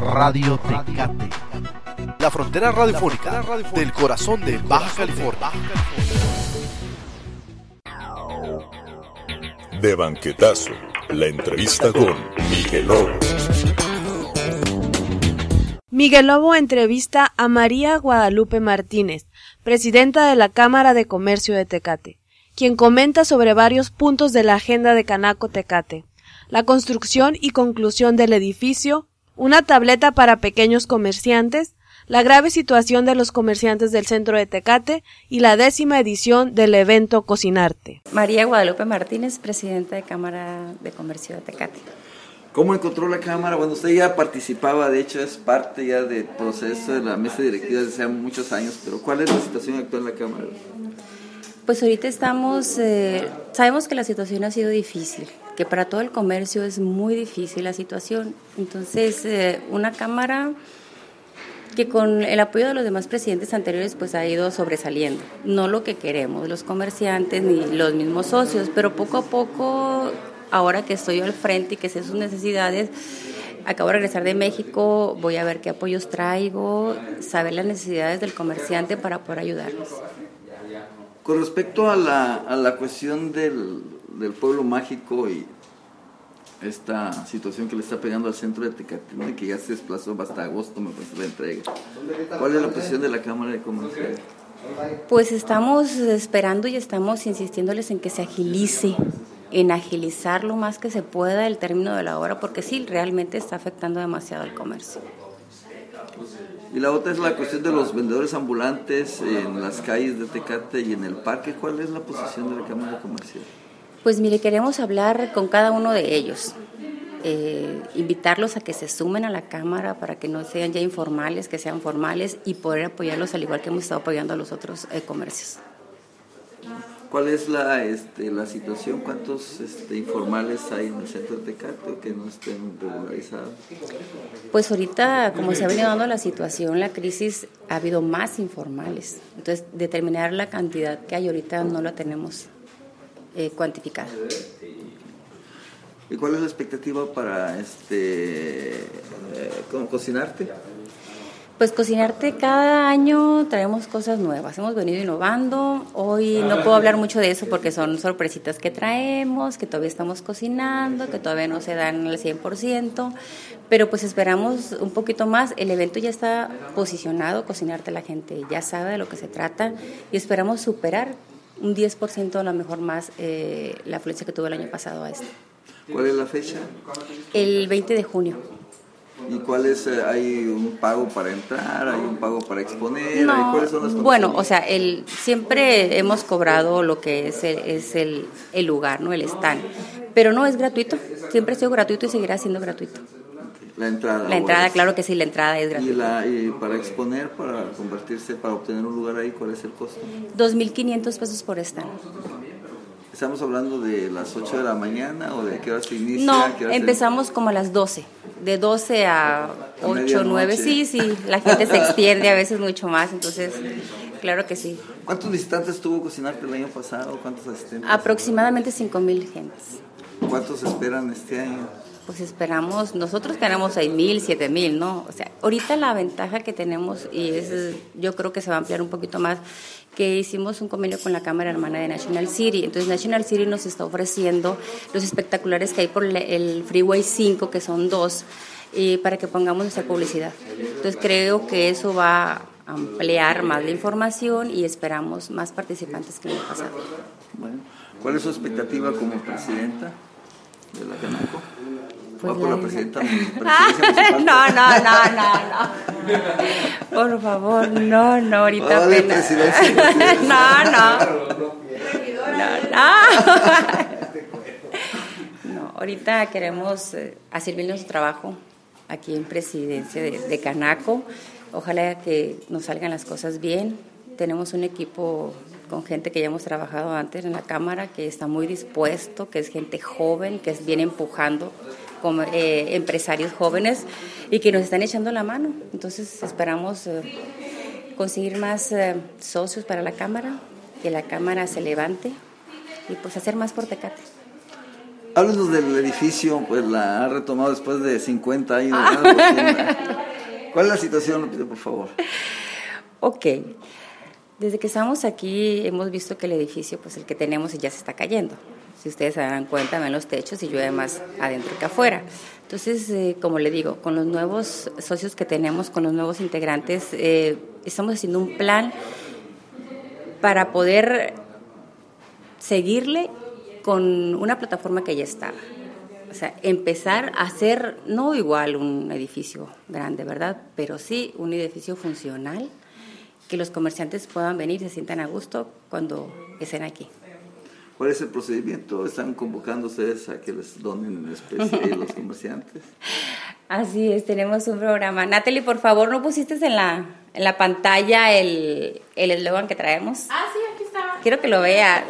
Radio Tecate, la frontera radiofónica del corazón de Baja California. De Banquetazo, la entrevista con Miguel Lobo. Miguel Lobo entrevista a María Guadalupe Martínez, presidenta de la Cámara de Comercio de Tecate, quien comenta sobre varios puntos de la agenda de Canaco Tecate, la construcción y conclusión del edificio, una tableta para pequeños comerciantes, la grave situación de los comerciantes del centro de Tecate y la 10ª edición del evento Cocinarte. María Guadalupe Martínez, presidenta de Cámara de Comercio de Tecate. ¿Cómo encontró la Cámara? Bueno, usted ya participaba, de hecho es parte ya del proceso de la mesa directiva desde hace muchos años, pero ¿cuál es la situación actual en la Cámara? Pues ahorita estamos, sabemos que la situación ha sido difícil, que para todo el comercio es muy difícil la situación. Entonces, una Cámara que con el apoyo de los demás presidentes anteriores pues ha ido sobresaliendo. No lo que queremos los comerciantes ni los mismos socios, pero poco a poco, ahora que estoy yo al frente y que sé sus necesidades, acabo de regresar de México, voy a ver qué apoyos traigo, saber las necesidades del comerciante para poder ayudarlos. Con respecto a la cuestión del pueblo mágico y esta situación que le está pegando al centro de Tecate, que ya se desplazó hasta agosto, me parece, la entrega. ¿Cuál es la posición de la Cámara de Comercio? Pues estamos esperando y estamos insistiéndoles en que se agilice, en agilizar lo más que se pueda el término de la obra, porque sí, realmente está afectando demasiado al comercio. Y la otra es la cuestión de los vendedores ambulantes en las calles de Tecate y en el parque. ¿Cuál es la posición de la Cámara de Comercio? Pues mire, queremos hablar con cada uno de ellos, invitarlos a que se sumen a la Cámara para que no sean ya informales, que sean formales y poder apoyarlos al igual que hemos estado apoyando a los otros comercios. ¿Cuál es la situación? ¿Cuántos informales hay en el centro de Tecate o que no estén regularizados? Pues ahorita, como se ha venido dando la situación, la crisis, ha habido más informales. Entonces, determinar la cantidad que hay ahorita no la tenemos cuantificada. ¿Y cuál es la expectativa para Cocinarte? Pues Cocinarte, cada año traemos cosas nuevas, hemos venido innovando. Hoy no puedo hablar mucho de eso porque son sorpresitas que traemos, que todavía estamos cocinando, que todavía no se dan al 100%, pero pues esperamos un poquito más. El evento ya está posicionado, Cocinarte, la gente ya sabe de lo que se trata y esperamos superar un 10% a lo mejor más la afluencia que tuvo el año pasado a esto. ¿Cuál es la fecha? El 20 de junio. ¿Y cuál es? ¿Hay un pago para entrar? ¿Hay un pago para exponer? No, ¿Cuáles son las condiciones? bueno, o sea, siempre hemos cobrado lo que es el lugar, ¿no? El stand, pero no es gratuito, siempre ha sido gratuito y seguirá siendo gratuito. La entrada. La entrada, claro que sí, la entrada es gratuita. ¿Y para exponer, para convertirse, para obtener un lugar ahí, cuál es el costo? 2,500 pesos por stand. ¿Estamos hablando de las 8 de la mañana o de qué hora se inicia? No, empezamos como a las 12, de 12 a 8, 9, sí, la gente se extiende a veces mucho más, entonces, claro que sí. ¿Cuántos visitantes tuvo Cocinarte el año pasado? ¿Cuántos asistentes? Aproximadamente 5,000 gentes. ¿Cuántos esperan este año? Pues esperamos, nosotros queremos 6,000, 7,000, ¿no? O sea, ahorita la ventaja que tenemos, y yo creo que se va a ampliar un poquito más, que hicimos un convenio con la Cámara Hermana de National City. Entonces National City nos está ofreciendo los espectaculares que hay por el Freeway 5, que son 2, para que pongamos nuestra publicidad. Entonces creo que eso va a ampliar más la información y esperamos más participantes que el año pasado. Bueno, ¿cuál es su expectativa como presidenta de la Canaco? Pues por la presidenta. No. Por favor, no, ahorita apenas. No, ahorita queremos hacer bien nuestro trabajo aquí en presidencia de Canaco. Ojalá que nos salgan las cosas bien. Tenemos un equipo con gente que ya hemos trabajado antes en la Cámara, que está muy dispuesto, que es gente joven, que viene empujando como empresarios jóvenes y que nos están echando la mano. Entonces esperamos conseguir más socios para la Cámara, que la Cámara se levante y pues hacer más por Tecate. Háblenos del edificio, pues la ha retomado después de 50 años. ¿Cuál es la situación, Lupita, por favor? Ok. Desde que estamos aquí hemos visto que el edificio, pues el que tenemos ya se está cayendo. Si ustedes se dan cuenta, ven los techos y llueve más adentro que afuera. Entonces, como le digo, con los nuevos socios que tenemos, con los nuevos integrantes, estamos haciendo un plan para poder seguirle con una plataforma que ya estaba. O sea, empezar a hacer, no igual un edificio grande, ¿verdad? Pero sí un edificio funcional, que los comerciantes puedan venir y se sientan a gusto cuando estén aquí. ¿Cuál es el procedimiento? ¿Están convocando ustedes a que les donen en especie los comerciantes? Así es, tenemos un programa. Natalie, por favor, ¿no pusiste en la pantalla el eslogan que traemos? Sí, aquí está. Quiero que lo vean.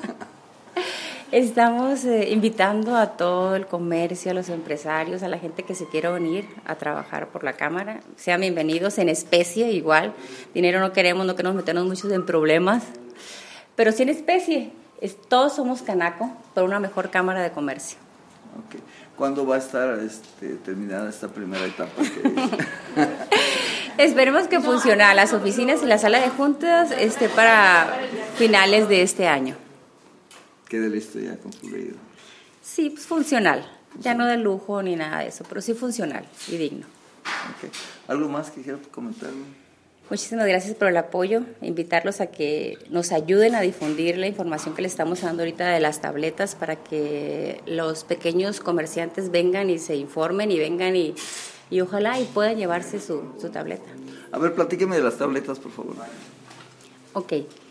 Estamos invitando a todo el comercio, a los empresarios, a la gente que se quiera unir a trabajar por la Cámara. Sean bienvenidos en especie, igual. Dinero no queremos meternos muchos en problemas, pero sí en especie. Todos somos Canaco por una mejor Cámara de Comercio. Okay. ¿Cuándo va a estar terminada esta primera etapa? Esperemos que funcione las oficinas y la sala de juntas para finales de este año. Quede listo ya concluido. Sí, pues funcional. Ya no de lujo ni nada de eso, pero sí funcional y digno. Okay. ¿Algo más que quieras comentarme? Muchísimas gracias por el apoyo. Invitarlos a que nos ayuden a difundir la información que les estamos dando ahorita de las tabletas para que los pequeños comerciantes vengan y se informen y vengan y ojalá y puedan llevarse su tableta. A ver, platíqueme de las tabletas, por favor. Ok.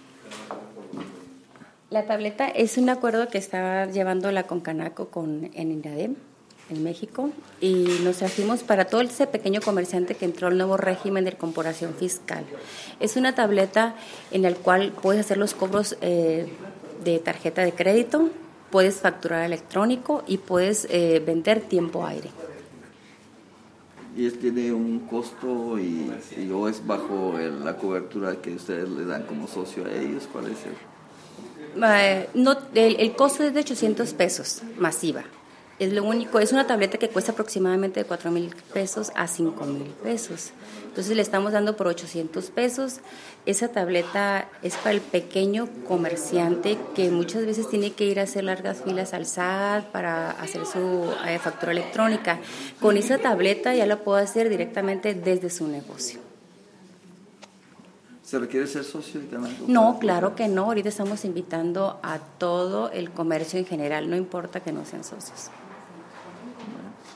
La tableta es un acuerdo que está llevando la Concanaco en INADEM, en México, y nos trajimos para todo ese pequeño comerciante que entró al nuevo régimen de corporación fiscal. Es una tableta en la cual puedes hacer los cobros de tarjeta de crédito, puedes facturar electrónico y puedes vender tiempo aire. ¿Y tiene un costo o es bajo la cobertura que ustedes le dan como socio a ellos? ¿Cuál es el costo es de 800 pesos, masiva. Es lo único, es una tableta que cuesta aproximadamente de 4,000 pesos a 5,000 pesos. Entonces le estamos dando por 800 pesos. Esa tableta es para el pequeño comerciante que muchas veces tiene que ir a hacer largas filas al SAT para hacer su factura electrónica. Con esa tableta ya la puedo hacer directamente desde su negocio. ¿Se requiere ser socio de Canaco? No, claro que no. Ahorita estamos invitando a todo el comercio en general, no importa que no sean socios.